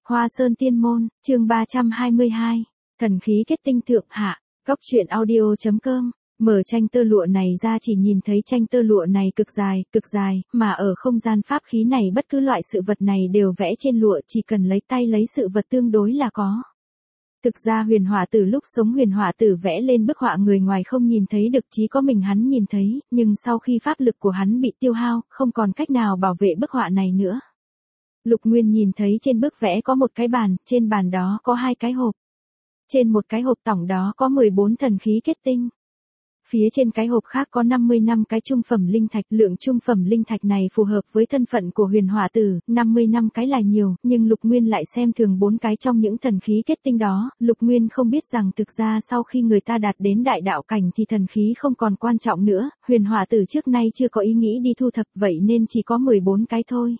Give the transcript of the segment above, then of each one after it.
Hoa Sơn Tiên Môn, chương 322, thần khí kết tinh thượng hạ, góc truyện audio.com. Mở tranh tơ lụa này ra chỉ nhìn thấy tranh tơ lụa này cực dài, mà ở không gian pháp khí này bất cứ loại sự vật này đều vẽ trên lụa, chỉ cần lấy tay lấy sự vật tương đối là có. Thực ra Huyền Hỏa Tử lúc sống Huyền Hỏa Tử vẽ lên bức họa người ngoài không nhìn thấy được, chỉ có mình hắn nhìn thấy, nhưng sau khi pháp lực của hắn bị tiêu hao, không còn cách nào bảo vệ bức họa này nữa. Lục Nguyên nhìn thấy trên bức vẽ có một cái bàn, trên bàn đó có hai cái hộp. Trên một cái hộp tổng đó có 14 thần khí kết tinh. Phía trên cái hộp khác có 55 cái trung phẩm linh thạch, lượng trung phẩm linh thạch này phù hợp với thân phận của Huyền Hỏa Tử, 55 cái là nhiều, nhưng Lục Nguyên lại xem thường 4 cái trong những thần khí kết tinh đó. Lục Nguyên không biết rằng thực ra sau khi người ta đạt đến đại đạo cảnh thì thần khí không còn quan trọng nữa, Huyền Hỏa Tử trước nay chưa có ý nghĩ đi thu thập, vậy nên chỉ có 14 cái thôi.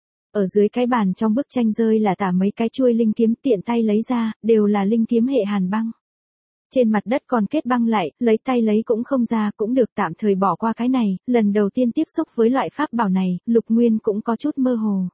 Ở dưới cái bàn trong bức tranh rơi là tả mấy cái chuôi linh kiếm, tiện tay lấy ra, đều là linh kiếm hệ hàn băng. Trên mặt đất còn kết băng lại, lấy tay lấy cũng không ra, cũng được tạm thời bỏ qua cái này. Lần đầu tiên tiếp xúc với loại pháp bảo này, Lục Nguyên cũng có chút mơ hồ.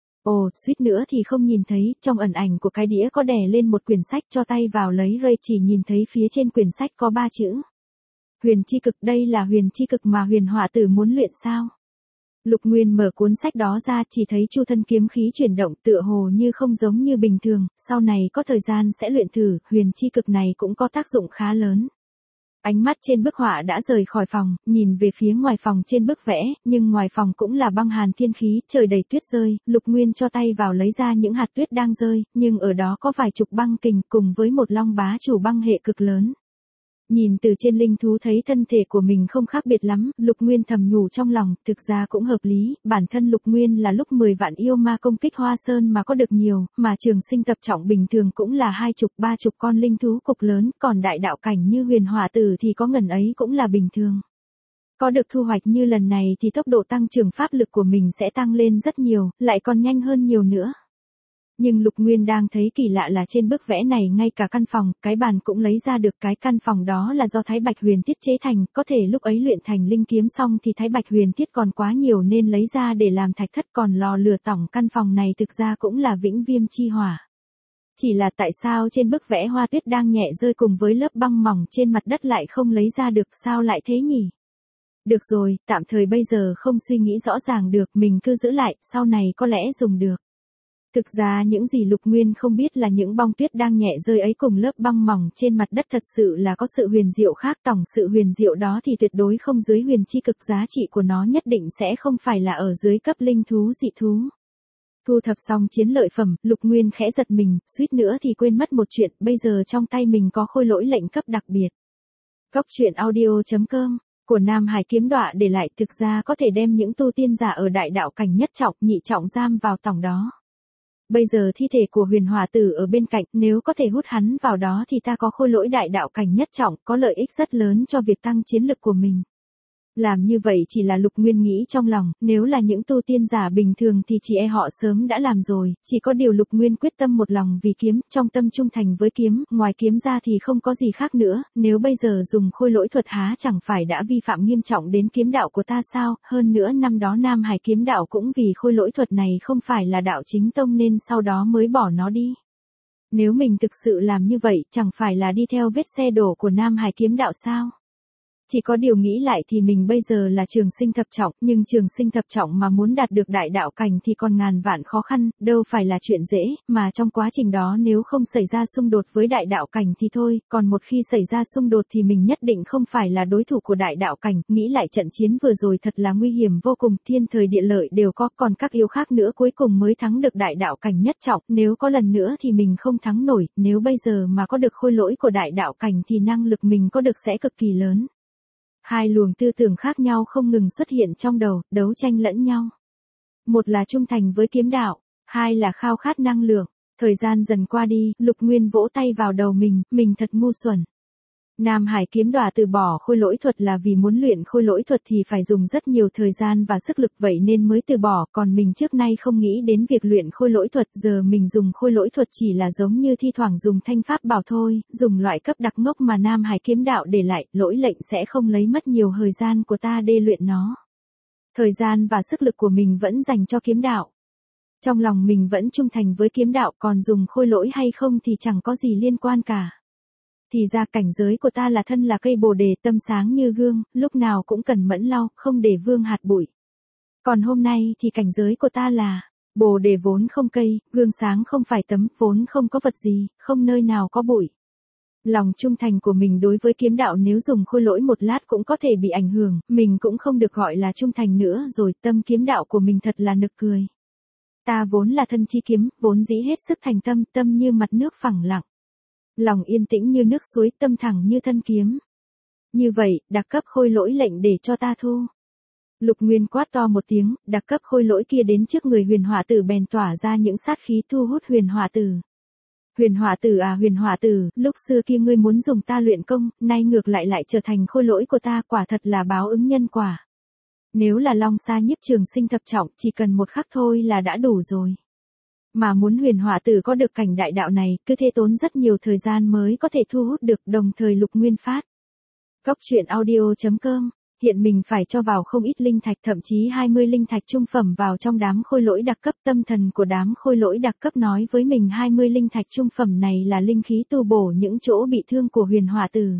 Ồ, suýt nữa thì không nhìn thấy, trong ẩn ảnh của cái đĩa có đè lên một quyển sách, cho tay vào lấy rồi chỉ nhìn thấy phía trên quyển sách có 3 chữ. Huyền chi cực, đây là huyền chi cực mà Huyền Hỏa Tử muốn luyện sao? Lục Nguyên mở cuốn sách đó ra, chỉ thấy chu thân kiếm khí chuyển động tựa hồ như không giống như bình thường, sau này có thời gian sẽ luyện thử, huyền chi cực này cũng có tác dụng khá lớn. Ánh mắt trên bức họa đã rời khỏi phòng, nhìn về phía ngoài phòng trên bức vẽ, nhưng ngoài phòng cũng là băng hàn thiên khí, trời đầy tuyết rơi, Lục Nguyên cho tay vào lấy ra những hạt tuyết đang rơi, nhưng ở đó có vài chục băng kình cùng với một long bá chủ băng hệ cực lớn. Nhìn từ trên linh thú thấy thân thể của mình không khác biệt lắm, Lục Nguyên thầm nhủ trong lòng, thực ra cũng hợp lý, bản thân Lục Nguyên là lúc 10 vạn yêu ma công kích Hoa Sơn mà có được nhiều, mà trường sinh tập trọng bình thường cũng là 20-30 con linh thú cục lớn, còn đại đạo cảnh như Huyền Hỏa Tử thì có ngần ấy cũng là bình thường. Có được thu hoạch như lần này thì tốc độ tăng trưởng pháp lực của mình sẽ tăng lên rất nhiều, lại còn nhanh hơn nhiều nữa. Nhưng Lục Nguyên đang thấy kỳ lạ là trên bức vẽ này ngay cả căn phòng, cái bàn cũng lấy ra được, cái căn phòng đó là do Thái Bạch Huyền Thiết chế thành, có thể lúc ấy luyện thành linh kiếm xong thì Thái Bạch Huyền Thiết còn quá nhiều nên lấy ra để làm thạch thất, còn lò lửa tổng căn phòng này thực ra cũng là vĩnh viêm chi hỏa. Chỉ là tại sao trên bức vẽ hoa tuyết đang nhẹ rơi cùng với lớp băng mỏng trên mặt đất lại không lấy ra được, sao lại thế nhỉ? Được rồi, tạm thời bây giờ không suy nghĩ rõ ràng được, mình cứ giữ lại, sau này có lẽ dùng được. Thực ra những gì Lục Nguyên không biết là những bông tuyết đang nhẹ rơi ấy cùng lớp băng mỏng trên mặt đất thật sự là có sự huyền diệu khác, tổng sự huyền diệu đó thì tuyệt đối không dưới huyền chi cực, giá trị của nó nhất định sẽ không phải là ở dưới cấp linh thú dị thú. Thu thập xong chiến lợi phẩm, Lục Nguyên khẽ giật mình, suýt nữa thì quên mất một chuyện, bây giờ trong tay mình có khôi lỗi lệnh cấp đặc biệt. Góc truyện audio.com của Nam Hải Kiếm Đọa để lại, thực ra có thể đem những tu tiên giả ở đại đạo cảnh nhất trọng, nhị trọng giam vào tổng đó. Bây giờ thi thể của Huyền Hỏa Tử ở bên cạnh, nếu có thể hút hắn vào đó thì ta có khôi lỗi đại đạo cảnh nhất trọng, có lợi ích rất lớn cho việc tăng chiến lực của mình. Làm như vậy chỉ là Lục Nguyên nghĩ trong lòng, nếu là những tu tiên giả bình thường thì chỉ họ sớm đã làm rồi, chỉ có điều Lục Nguyên quyết tâm một lòng vì kiếm, trong tâm trung thành với kiếm, ngoài kiếm ra thì không có gì khác nữa, nếu bây giờ dùng khôi lỗi thuật há chẳng phải đã vi phạm nghiêm trọng đến kiếm đạo của ta sao, hơn nữa năm đó Nam Hải Kiếm Đạo cũng vì khôi lỗi thuật này không phải là đạo chính tông nên sau đó mới bỏ nó đi. Nếu mình thực sự làm như vậy, chẳng phải là đi theo vết xe đổ của Nam Hải Kiếm Đạo sao? Chỉ có điều nghĩ lại thì mình bây giờ là trường sinh thập trọng, nhưng trường sinh thập trọng mà muốn đạt được đại đạo cảnh thì còn ngàn vạn khó khăn, đâu phải là chuyện dễ, mà trong quá trình đó nếu không xảy ra xung đột với đại đạo cảnh thì thôi, còn một khi xảy ra xung đột thì mình nhất định không phải là đối thủ của đại đạo cảnh, nghĩ lại trận chiến vừa rồi thật là nguy hiểm vô cùng, thiên thời địa lợi đều có, còn các yếu khác nữa cuối cùng mới thắng được đại đạo cảnh nhất trọng, nếu có lần nữa thì mình không thắng nổi, nếu bây giờ mà có được khôi lỗi của đại đạo cảnh thì năng lực mình có được sẽ cực kỳ lớn. Hai luồng tư tưởng khác nhau không ngừng xuất hiện trong đầu, đấu tranh lẫn nhau. Một là trung thành với kiếm đạo, hai là khao khát năng lượng. Thời gian dần qua đi, Lục Nguyên vỗ tay vào đầu mình thật ngu xuẩn. Nam Hải Kiếm Đọa từ bỏ khôi lỗi thuật là vì muốn luyện khôi lỗi thuật thì phải dùng rất nhiều thời gian và sức lực, vậy nên mới từ bỏ, còn mình trước nay không nghĩ đến việc luyện khôi lỗi thuật, giờ mình dùng khôi lỗi thuật chỉ là giống như thi thoảng dùng thanh pháp bảo thôi, dùng loại cấp đặc ngốc mà Nam Hải Kiếm Đạo để lại, lỗi lệnh sẽ không lấy mất nhiều thời gian của ta để luyện nó. Thời gian và sức lực của mình vẫn dành cho kiếm đạo. Trong lòng mình vẫn trung thành với kiếm đạo, còn dùng khôi lỗi hay không thì chẳng có gì liên quan cả. Thì ra cảnh giới của ta là thân là cây bồ đề, tâm sáng như gương, lúc nào cũng cần mẫn lau, không để vương hạt bụi. Còn hôm nay thì cảnh giới của ta là bồ đề vốn không cây, gương sáng không phải tấm, vốn không có vật gì, không nơi nào có bụi. Lòng trung thành của mình đối với kiếm đạo nếu dùng khôi lỗi một lát cũng có thể bị ảnh hưởng, mình cũng không được gọi là trung thành nữa rồi, tâm kiếm đạo của mình thật là nực cười. Ta vốn là thân chi kiếm, vốn dĩ hết sức thành tâm, tâm như mặt nước phẳng lặng. Lòng yên tĩnh như nước suối, tâm thẳng như thân kiếm. Như vậy, đặc cấp khôi lỗi lệnh để cho ta thu. Lục Nguyên quát to một tiếng, đặc cấp khôi lỗi kia đến trước người huyền hỏa tử bèn tỏa ra những sát khí thu hút huyền hỏa tử. Huyền hỏa tử à, huyền hỏa tử, lúc xưa kia ngươi muốn dùng ta luyện công, nay ngược lại trở thành khôi lỗi của ta, quả thật là báo ứng nhân quả. Nếu là Long Sa Nhiếp Trường Sinh thập trọng, chỉ cần một khắc thôi là đã đủ rồi. Mà muốn huyền hỏa tử có được cảnh đại đạo này, cứ thế tốn rất nhiều thời gian mới có thể thu hút được, đồng thời Lục Nguyên phát. Góc truyện audio.com, hiện mình phải cho vào không ít linh thạch, thậm chí 20 linh thạch trung phẩm vào trong đám khôi lỗi đặc cấp. Tâm thần của đám khôi lỗi đặc cấp nói với mình 20 linh thạch trung phẩm này là linh khí tu bổ những chỗ bị thương của huyền hỏa tử.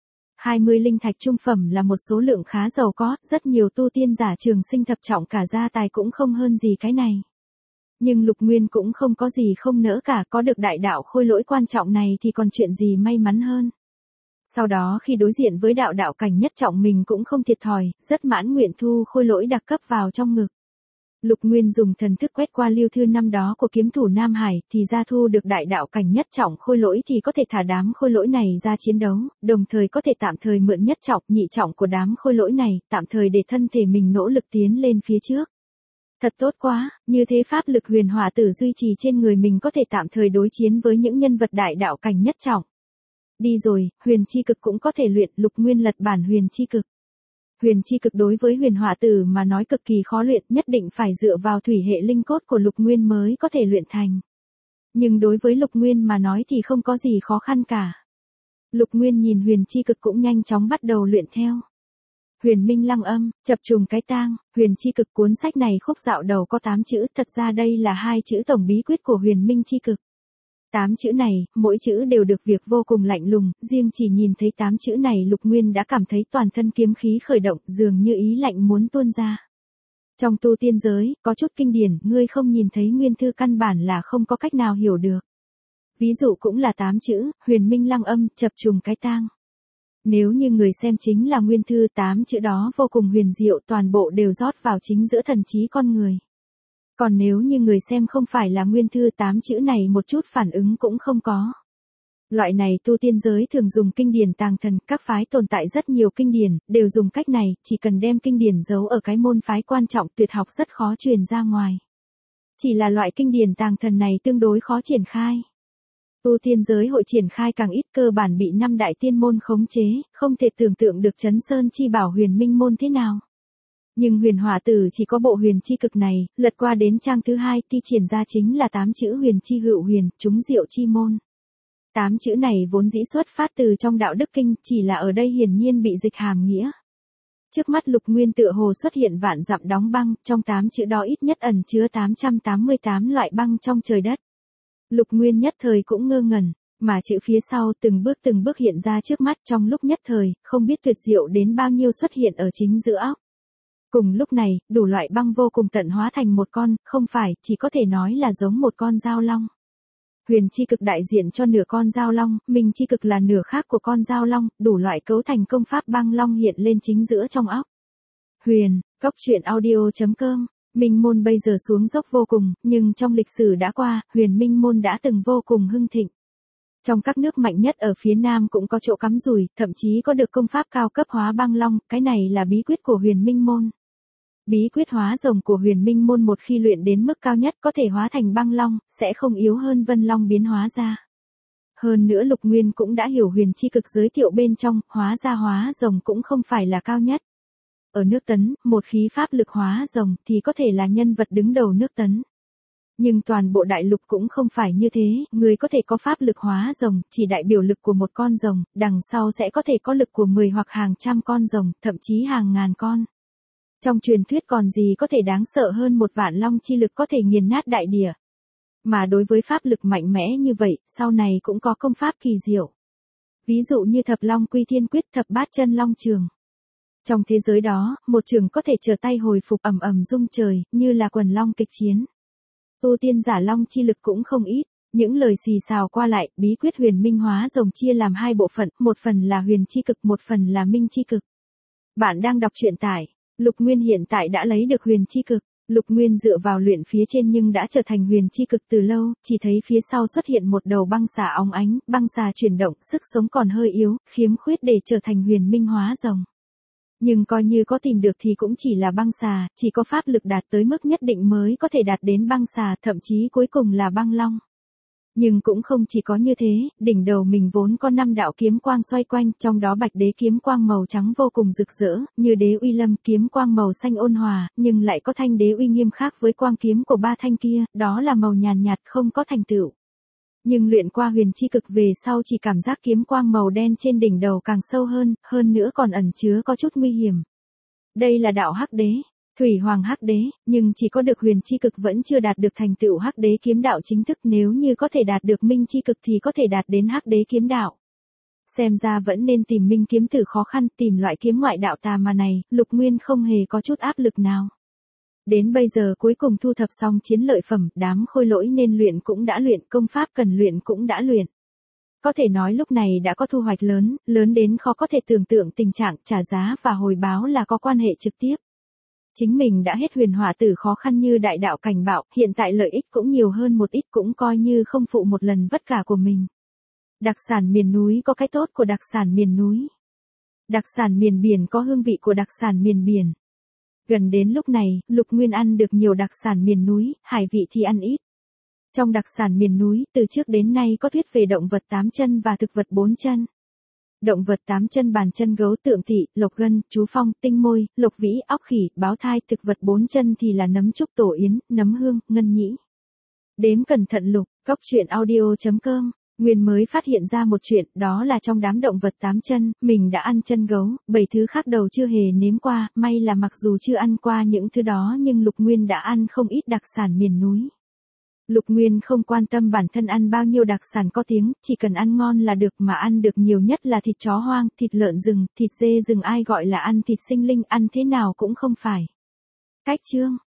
20 linh thạch trung phẩm là một số lượng khá giàu có, rất nhiều tu tiên giả trường sinh thập trọng cả gia tài cũng không hơn gì cái này. Nhưng Lục Nguyên cũng không có gì không nỡ cả, có được đại đạo khôi lỗi quan trọng này thì còn chuyện gì may mắn hơn. Sau đó khi đối diện với đạo cảnh nhất trọng mình cũng không thiệt thòi, rất mãn nguyện thu khôi lỗi đặc cấp vào trong ngực. Lục Nguyên dùng thần thức quét qua lưu thư năm đó của kiếm thủ Nam Hải, thì ra thu được đại đạo cảnh nhất trọng khôi lỗi thì có thể thả đám khôi lỗi này ra chiến đấu, đồng thời có thể tạm thời mượn nhất trọng, nhị trọng của đám khôi lỗi này, tạm thời để thân thể mình nỗ lực tiến lên phía trước. Thật tốt quá, như thế pháp lực huyền hỏa tử duy trì trên người mình có thể tạm thời đối chiến với những nhân vật đại đạo cảnh nhất trọng. Đi rồi, huyền chi cực cũng có thể luyện. Lục Nguyên lật bản huyền chi cực. Huyền chi cực đối với huyền hỏa tử mà nói cực kỳ khó luyện, nhất định phải dựa vào thủy hệ linh cốt của Lục Nguyên mới có thể luyện thành. Nhưng đối với Lục Nguyên mà nói thì không có gì khó khăn cả. Lục Nguyên nhìn huyền chi cực cũng nhanh chóng bắt đầu luyện theo. Huyền Minh Lăng Âm, Chập Trùng Cái Tang, Huyền Chi Cực. Cuốn sách này khúc dạo đầu có 8 chữ, thật ra đây là 2 chữ tổng bí quyết của Huyền Minh Chi Cực. 8 chữ này, mỗi chữ đều được việc vô cùng lạnh lùng, riêng chỉ nhìn thấy 8 chữ này Lục Nguyên đã cảm thấy toàn thân kiếm khí khởi động, dường như ý lạnh muốn tuôn ra. Trong tu tiên giới, có chút kinh điển, ngươi không nhìn thấy nguyên thư căn bản là không có cách nào hiểu được. Ví dụ cũng là 8 chữ, Huyền Minh Lăng Âm, Chập Trùng Cái Tang. Nếu như người xem chính là nguyên thư, 8 chữ đó vô cùng huyền diệu, toàn bộ đều rót vào chính giữa thần trí con người. Còn nếu như người xem không phải là nguyên thư, 8 chữ này một chút phản ứng cũng không có. Loại này tu tiên giới thường dùng kinh điển tàng thần, các phái tồn tại rất nhiều kinh điển, đều dùng cách này, chỉ cần đem kinh điển giấu ở cái môn phái quan trọng tuyệt học rất khó truyền ra ngoài. Chỉ là loại kinh điển tàng thần này tương đối khó triển khai. Tu tiên giới hội triển khai càng ít, cơ bản bị 5 đại tiên môn khống chế, không thể tưởng tượng được Chấn Sơn Chi Bảo Huyền Minh môn thế nào. Nhưng huyền hỏa tử chỉ có bộ huyền chi cực này, lật qua đến trang thứ 2 thi triển ra chính là 8 chữ huyền chi hữu huyền, chúng diệu chi môn. 8 chữ này vốn dĩ xuất phát từ trong đạo đức kinh, chỉ là ở đây hiển nhiên bị dịch hàm nghĩa. Trước mắt Lục Nguyên tựa hồ xuất hiện vạn dặm đóng băng, trong 8 chữ đó ít nhất ẩn chứa 888 loại băng trong trời đất. Lục Nguyên nhất thời cũng ngơ ngẩn, mà chữ phía sau từng bước hiện ra trước mắt, trong lúc nhất thời, không biết tuyệt diệu đến bao nhiêu xuất hiện ở chính giữa óc. Cùng lúc này, đủ loại băng vô cùng tận hóa thành một con, không phải, chỉ có thể nói là giống một con dao long. Huyền chi cực đại diện cho nửa con dao long, minh chi cực là nửa khác của con dao long, đủ loại cấu thành công pháp băng long hiện lên chính giữa trong óc. Huyền, góc truyện audio.com, Minh môn bây giờ xuống dốc vô cùng, nhưng trong lịch sử đã qua, huyền minh môn đã từng vô cùng hưng thịnh. Trong các nước mạnh nhất ở phía Nam cũng có chỗ cắm rủi, thậm chí có được công pháp cao cấp hóa băng long, cái này là bí quyết của huyền minh môn. Bí quyết hóa rồng của huyền minh môn một khi luyện đến mức cao nhất có thể hóa thành băng long, sẽ không yếu hơn vân long biến hóa ra. Hơn nữa Lục Nguyên cũng đã hiểu huyền chi cực giới thiệu bên trong, hóa ra hóa rồng cũng không phải là cao nhất. Ở nước Tấn, một khí pháp lực hóa rồng thì có thể là nhân vật đứng đầu nước Tấn. Nhưng toàn bộ đại lục cũng không phải như thế, người có thể có pháp lực hóa rồng, chỉ đại biểu lực của một con rồng, đằng sau sẽ có thể có lực của 10 hoặc hàng trăm con rồng, thậm chí hàng ngàn con. Trong truyền thuyết còn gì có thể đáng sợ hơn một vạn long chi lực có thể nghiền nát đại địa. Mà đối với pháp lực mạnh mẽ như vậy, sau này cũng có công pháp kỳ diệu. Ví dụ như thập long quy thiên quyết, thập bát chân long trường. Trong thế giới đó, một trường có thể trở tay hồi phục ầm ầm rung trời, như là quần long kịch chiến. Tu tiên giả long chi lực cũng không ít. Những lời xì xào qua lại, bí quyết huyền minh hóa rồng chia làm hai bộ phận, một phần là huyền chi cực, một phần là minh chi cực. Bạn đang đọc truyện tại, Lục Nguyên hiện tại đã lấy được huyền chi cực. Lục Nguyên dựa vào luyện phía trên nhưng đã trở thành huyền chi cực từ lâu, chỉ thấy phía sau xuất hiện một đầu băng xà óng ánh, băng xà chuyển động, sức sống còn hơi yếu, khiếm khuyết để trở thành huyền minh hóa rồng. Nhưng coi như có tìm được thì cũng chỉ là băng xà, chỉ có pháp lực đạt tới mức nhất định mới có thể đạt đến băng xà, thậm chí cuối cùng là băng long. Nhưng cũng không chỉ có như thế, đỉnh đầu mình vốn có 5 đạo kiếm quang xoay quanh, trong đó bạch đế kiếm quang màu trắng vô cùng rực rỡ, như đế uy lâm kiếm quang màu xanh ôn hòa, nhưng lại có thanh đế uy nghiêm khác với quang kiếm của 3 thanh kia, đó là màu nhàn nhạt không có thành tựu. Nhưng luyện qua huyền chi cực về sau chỉ cảm giác kiếm quang màu đen trên đỉnh đầu càng sâu hơn nữa còn ẩn chứa có chút nguy hiểm. Đây là đạo hắc đế. Thủy Hoàng Hắc Đế, nhưng chỉ có được huyền chi cực vẫn chưa đạt được thành tựu Hắc Đế kiếm đạo chính thức, nếu như có thể đạt được minh chi cực thì có thể đạt đến Hắc Đế kiếm đạo. Xem ra vẫn nên tìm minh kiếm tử khó khăn, tìm loại kiếm ngoại đạo tà mà này, Lục Nguyên không hề có chút áp lực nào. Đến bây giờ cuối cùng thu thập xong chiến lợi phẩm, đám khôi lỗi nên luyện cũng đã luyện, công pháp cần luyện cũng đã luyện. Có thể nói lúc này đã có thu hoạch lớn, lớn đến khó có thể tưởng tượng, tình trạng trả giá và hồi báo là có quan hệ trực tiếp. Chính mình đã hết huyền hỏa tử khó khăn như đại đạo cảnh bạo, hiện tại lợi ích cũng nhiều hơn một ít, cũng coi như không phụ một lần vất vả của mình. Đặc sản miền núi có cái tốt của đặc sản miền núi. Đặc sản miền biển có hương vị của đặc sản miền biển. Gần đến lúc này, Lục Nguyên ăn được nhiều đặc sản miền núi, hải vị thì ăn ít. Trong đặc sản miền núi, từ trước đến nay có thuyết về động vật 8 chân và thực vật 4 chân. Động vật 8 chân bàn chân gấu, tượng thị, lộc gân, chú phong, tinh môi, lộc vĩ, óc khỉ, báo thai, thực vật 4 chân thì là nấm trúc, tổ yến, nấm hương, ngân nhĩ. Đếm cẩn thận Lục, Cóc Truyện Audio.com. Nguyên mới phát hiện ra một chuyện, đó là trong đám động vật 8 chân, mình đã ăn chân gấu, 7 thứ khác đầu chưa hề nếm qua, may là mặc dù chưa ăn qua những thứ đó nhưng Lục Nguyên đã ăn không ít đặc sản miền núi. Lục Nguyên không quan tâm bản thân ăn bao nhiêu đặc sản có tiếng, chỉ cần ăn ngon là được, mà ăn được nhiều nhất là thịt chó hoang, thịt lợn rừng, thịt dê rừng, ai gọi là ăn thịt sinh linh, ăn thế nào cũng không phải. Cách chương